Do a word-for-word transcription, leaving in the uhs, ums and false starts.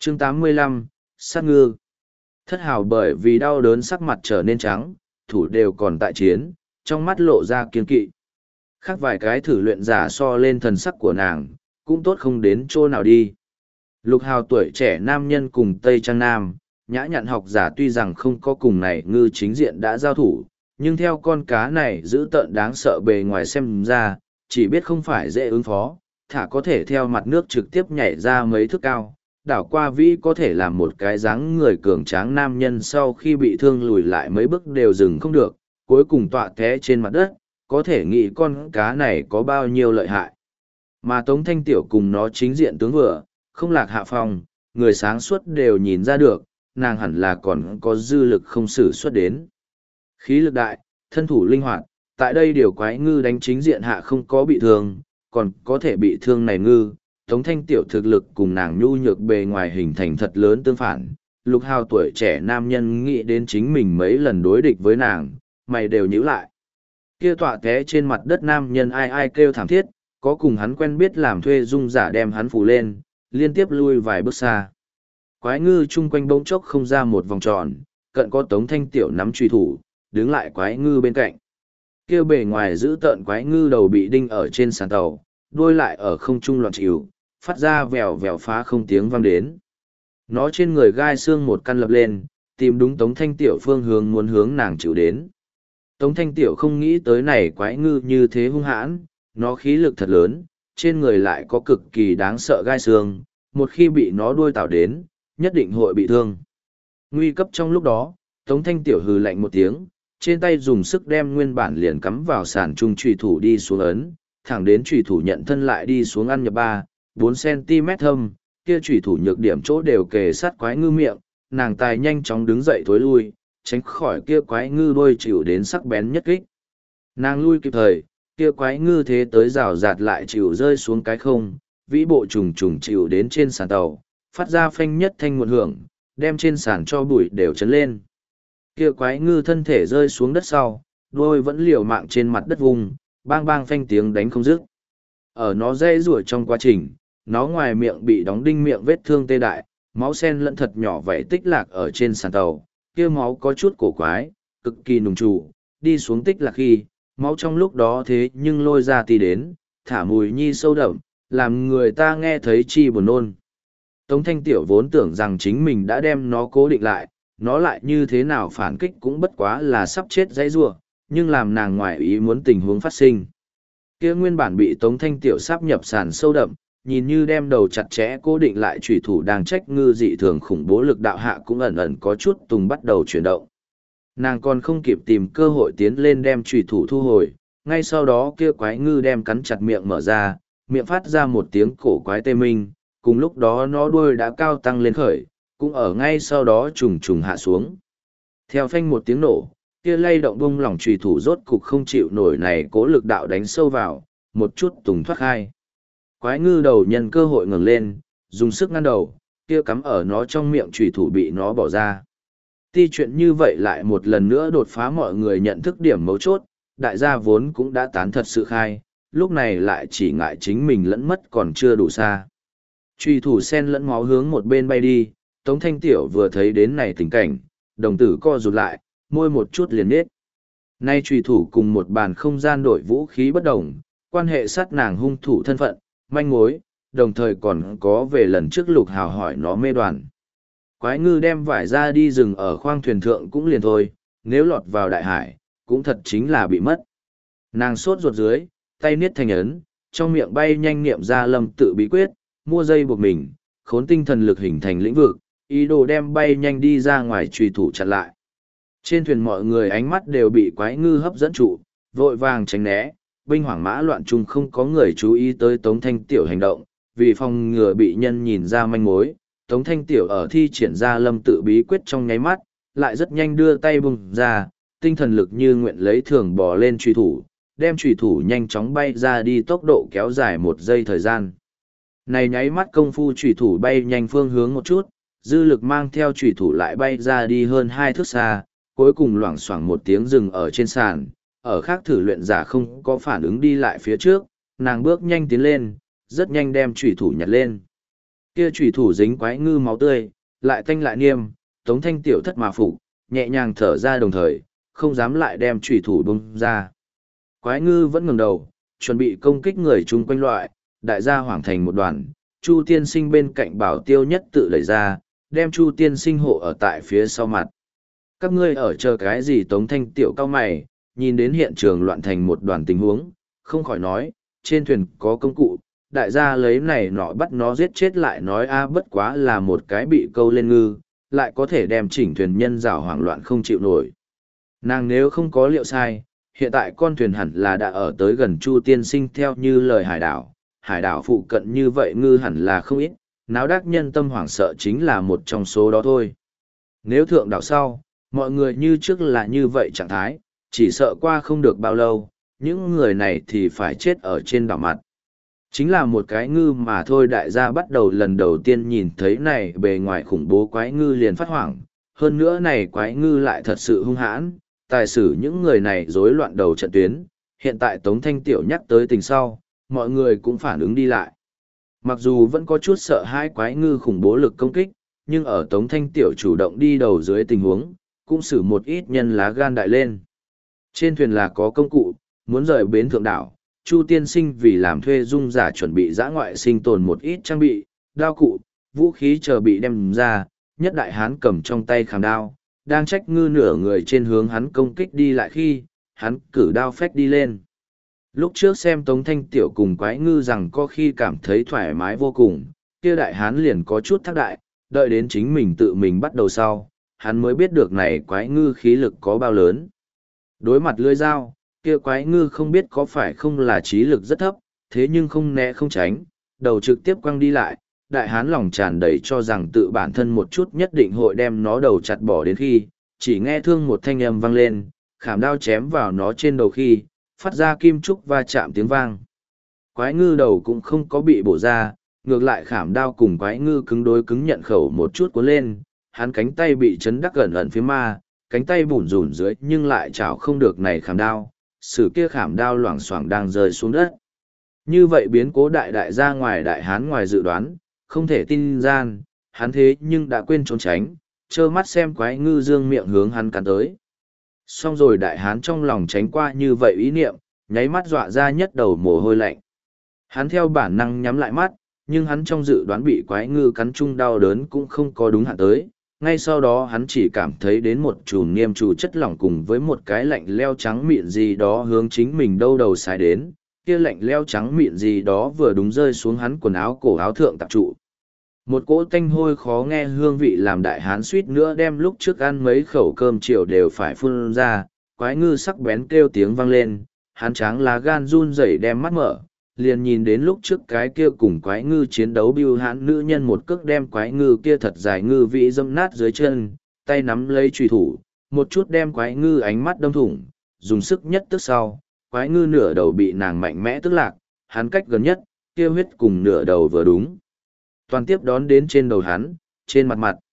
chương tám mươi lăm, sát ngư. Thất hào bởi vì đau đớn sắc mặt trở nên trắng, thủ đều còn tại chiến, trong mắt lộ ra kiên kỵ. Khác vài cái thử luyện giả so lên thần sắc của nàng, cũng tốt không đến chỗ nào đi. Lục hào tuổi trẻ nam nhân cùng Tây Trang Nam, nhã nhặn học giả tuy rằng không có cùng này ngư chính diện đã giao thủ, nhưng theo con cá này giữ tợn đáng sợ bề ngoài xem ra, chỉ biết không phải dễ ứng phó, thả có thể theo mặt nước trực tiếp nhảy ra mấy thước cao. Đảo qua vĩ có thể làm một cái dáng người cường tráng nam nhân sau khi bị thương lùi lại mấy bước đều dừng không được, cuối cùng tọa té trên mặt đất, có thể nghĩ con cá này có bao nhiêu lợi hại. Mà Tống Thanh Tiểu cùng nó chính diện tướng vừa, không lạc hạ phong, người sáng suốt đều nhìn ra được, nàng hẳn là còn có dư lực không sử xuất đến. Khí lực đại, thân thủ linh hoạt, tại đây điều quái ngư đánh chính diện hạ không có bị thương, còn có thể bị thương này ngư. Tống Thanh Tiểu thực lực cùng nàng nhu nhược bề ngoài hình thành thật lớn tương phản. Lục hào tuổi trẻ nam nhân nghĩ đến chính mình mấy lần đối địch với nàng, mày đều nhíu lại. Kia tọa té trên mặt đất nam nhân ai ai kêu thảm thiết, có cùng hắn quen biết làm thuê dung giả đem hắn phủ lên, liên tiếp lui vài bước xa. Quái ngư chung quanh bỗng chốc không ra một vòng tròn, cận có Tống Thanh Tiểu nắm truy thủ, đứng lại quái ngư bên cạnh. Kia bề ngoài giữ tợn quái ngư đầu bị đinh ở trên sàn tàu, đuôi lại ở không trung loạn chịu, phát ra vèo vèo phá không tiếng vang đến. Nó trên người gai xương một căn lập lên, tìm đúng Tống Thanh Tiểu phương hướng muốn hướng nàng chịu đến. Tống Thanh Tiểu không nghĩ tới này quái ngư như thế hung hãn, nó khí lực thật lớn, trên người lại có cực kỳ đáng sợ gai xương, một khi bị nó đuôi tạo đến, nhất định hội bị thương. Nguy cấp trong lúc đó, Tống Thanh Tiểu hừ lạnh một tiếng, trên tay dùng sức đem nguyên bản liền cắm vào sàn trung trùy thủ đi xuống ấn, thẳng đến trùy thủ nhận thân lại đi xuống ăn nhập ba, bốn xăng-ti-mét thâm, kia trùy thủ nhược điểm chỗ đều kề sát quái ngư miệng, nàng tài nhanh chóng đứng dậy thối lui, tránh khỏi kia quái ngư đuôi chịu đến sắc bén nhất kích. Nàng lui kịp thời, kia quái ngư thế tới rào rạt lại chịu rơi xuống cái không, vĩ bộ trùng trùng chịu đến trên sàn tàu, phát ra phanh nhất thanh nguồn hưởng, đem trên sàn cho bụi đều chấn lên. Kia quái ngư thân thể rơi xuống đất sau, đuôi vẫn liều mạng trên mặt đất vùng, bang bang phanh tiếng đánh không dứt. Ở nó dây rủa trong quá trình, nó ngoài miệng bị đóng đinh miệng vết thương tê đại, máu sen lẫn thật nhỏ vảy tích lạc ở trên sàn tàu, kia máu có chút cổ quái, cực kỳ nùng trụ, đi xuống tích lạc khi, máu trong lúc đó thế nhưng lôi ra tì đến, thả mùi nhi sâu đậm, làm người ta nghe thấy chi buồn nôn. Tống Thanh Tiểu vốn tưởng rằng chính mình đã đem nó cố định lại, nó lại như thế nào phản kích cũng bất quá là sắp chết dãy rủa, nhưng làm nàng ngoài ý muốn tình huống phát sinh. Kia nguyên bản bị Tống Thanh Tiểu sáp nhập sàn sâu đậm, nhìn như đem đầu chặt chẽ cố định lại chủy thủ đang trách ngư dị thường khủng bố lực đạo hạ cũng ẩn ẩn có chút tùng bắt đầu chuyển động. Nàng còn không kịp tìm cơ hội tiến lên đem chủy thủ thu hồi, ngay sau đó kia quái ngư đem cắn chặt miệng mở ra, miệng phát ra một tiếng cổ quái tê minh, cùng lúc đó nó đuôi đã cao tăng lên khởi, cũng ở ngay sau đó trùng trùng hạ xuống. Theo phanh một tiếng nổ, kia lay động bung lỏng chủy thủ rốt cục không chịu nổi này cố lực đạo đánh sâu vào, một chút tùng thoát khai. Quái ngư đầu nhân cơ hội ngẩng lên, dùng sức ngăn đầu, kia cắm ở nó trong miệng chủy thủ bị nó bỏ ra. Ti chuyện như vậy lại một lần nữa đột phá mọi người nhận thức điểm mấu chốt, đại gia vốn cũng đã tán thật sự khai, lúc này lại chỉ ngại chính mình lẫn mất còn chưa đủ xa. Chủy thủ sen lẫn máu hướng một bên bay đi, Tống Thanh Tiểu vừa thấy đến này tình cảnh, đồng tử co rụt lại, môi một chút liền nết. Nay chủy thủ cùng một bàn không gian đổi vũ khí bất đồng, quan hệ sát nàng hung thủ thân phận, manh mối, đồng thời còn có về lần trước Lục Hào hỏi nó mê đoàn. Quái ngư đem vải ra đi rừng ở khoang thuyền thượng cũng liền thôi, nếu lọt vào đại hải, cũng thật chính là bị mất. Nàng sốt ruột dưới, tay niết thành ấn, trong miệng bay nhanh niệm ra lâm tự bí quyết, mua dây buộc mình, khốn tinh thần lực hình thành lĩnh vực, ý đồ đem bay nhanh đi ra ngoài truy thủ chặn lại. Trên thuyền mọi người ánh mắt đều bị quái ngư hấp dẫn trụ, vội vàng tránh né, binh hoảng mã loạn chung không có người chú ý tới Tống Thanh Tiểu hành động, vì phòng ngừa bị nhân nhìn ra manh mối, Tống Thanh Tiểu ở thi triển ra lâm tự bí quyết trong nháy mắt, lại rất nhanh đưa tay bùng ra, tinh thần lực như nguyện lấy thường bò lên truy thủ, đem truy thủ nhanh chóng bay ra đi tốc độ kéo dài một giây thời gian. Này nháy mắt công phu truy thủ bay nhanh phương hướng một chút, dư lực mang theo truy thủ lại bay ra đi hơn hai thước xa, cuối cùng loảng xoảng một tiếng dừng ở trên sàn, ở khác thử luyện giả không có phản ứng đi lại phía trước, nàng bước nhanh tiến lên, rất nhanh đem truy thủ nhặt lên. Kia chủy thủ dính quái ngư máu tươi, lại tanh lại niêm, Tống Thanh tiểu thất mà phục, nhẹ nhàng thở ra đồng thời, không dám lại đem chủy thủ bung ra. Quái ngư vẫn ngẩng đầu, chuẩn bị công kích người chung quanh loại, đại gia hoảng thành một đoàn, Chu tiên sinh bên cạnh bảo tiêu nhất tự đẩy ra, đem Chu tiên sinh hộ ở tại phía sau mặt. Các ngươi ở chờ cái gì? Tống Thanh tiểu cao mày, nhìn đến hiện trường loạn thành một đoàn tình huống, không khỏi nói, trên thuyền có công cụ, đại gia lấy này nọ bắt nó giết chết lại nói a bất quá là một cái bị câu lên ngư, lại có thể đem chỉnh thuyền nhân rảo hoảng loạn không chịu nổi. Nàng nếu không có liệu sai, hiện tại con thuyền hẳn là đã ở tới gần Chu tiên sinh theo như lời hải đảo, hải đảo phụ cận như vậy ngư hẳn là không ít, náo đắc nhân tâm hoảng sợ chính là một trong số đó thôi. Nếu thượng đảo sau, mọi người như trước là như vậy trạng thái, chỉ sợ qua không được bao lâu, những người này thì phải chết ở trên đảo mặt. Chính là một cái ngư mà thôi, đại gia bắt đầu lần đầu tiên nhìn thấy này bề ngoài khủng bố quái ngư liền phát hoảng, hơn nữa này quái ngư lại thật sự hung hãn, tài sử những người này rối loạn đầu trận tuyến, hiện tại Tống Thanh Tiểu nhắc tới tình sau, mọi người cũng phản ứng đi lại. Mặc dù vẫn có chút sợ hãi quái ngư khủng bố lực công kích, nhưng ở Tống Thanh Tiểu chủ động đi đầu dưới tình huống, cũng xử một ít nhân lá gan đại lên. Trên thuyền là có công cụ, muốn rời bến thượng đảo, Chu tiên sinh vì làm thuê dung giả chuẩn bị giã ngoại sinh tồn một ít trang bị, đao cụ, vũ khí chờ bị đem ra, nhất đại hán cầm trong tay khảm đao, đang trách ngư nửa người trên hướng hắn công kích đi lại khi, hắn cử đao phách đi lên. Lúc trước xem Tống Thanh Tiểu cùng quái ngư rằng có khi cảm thấy thoải mái vô cùng, kia đại hán liền có chút thác đại, đợi đến chính mình tự mình bắt đầu sau, hắn mới biết được này quái ngư khí lực có bao lớn. Đối mặt lưỡi dao, kia quái ngư không biết có phải không là trí lực rất thấp, thế nhưng không né không tránh, đầu trực tiếp quăng đi lại, đại hán lòng tràn đầy cho rằng tự bản thân một chút nhất định hội đem nó đầu chặt bỏ đến khi, chỉ nghe thương một thanh âm vang lên, khảm đao chém vào nó trên đầu khi, phát ra kim trúc va chạm tiếng vang. Quái ngư đầu cũng không có bị bổ ra, ngược lại khảm đao cùng quái ngư cứng đối cứng nhận khẩu một chút cuốn lên, hắn cánh tay bị chấn đắc gần ẩn phía ma, cánh tay bủn rủn dưới nhưng lại chảo không được này khảm đao, sử kia khảm đao loảng xoảng đang rơi xuống đất. Như vậy biến cố đại đại ra ngoài đại hán ngoài dự đoán, không thể tin gian, hắn thế nhưng đã quên trốn tránh, trơ mắt xem quái ngư dương miệng hướng hắn cắn tới. Xong rồi đại hán trong lòng tránh qua như vậy ý niệm, nháy mắt dọa ra nhất đầu mồ hôi lạnh. Hắn theo bản năng nhắm lại mắt, nhưng hắn trong dự đoán bị quái ngư cắn chung đau đớn cũng không có đúng hạn tới. Ngay sau đó hắn chỉ cảm thấy đến một chùm niêm trụ chất lỏng cùng với một cái lạnh leo trắng mịn gì đó hướng chính mình đâu đầu xài đến, kia lạnh leo trắng mịn gì đó vừa đúng rơi xuống hắn quần áo cổ áo thượng tạp trụ. Một cỗ tanh hôi khó nghe hương vị làm đại hán suýt nữa đem lúc trước ăn mấy khẩu cơm chiều đều phải phun ra, quái ngư sắc bén kêu tiếng vang lên, hắn tráng lá gan run rẩy đem mắt mở, liền nhìn đến lúc trước cái kia cùng quái ngư chiến đấu bưu hãn nữ nhân một cước đem quái ngư kia thật dài ngư vị dâm nát dưới chân, tay nắm lấy trùy thủ, một chút đem quái ngư ánh mắt đâm thủng, dùng sức nhất tức sau, quái ngư nửa đầu bị nàng mạnh mẽ tức lạc, hắn cách gần nhất, kia huyết cùng nửa đầu vừa đúng. Toàn tiếp đón đến trên đầu hắn, trên mặt mặt,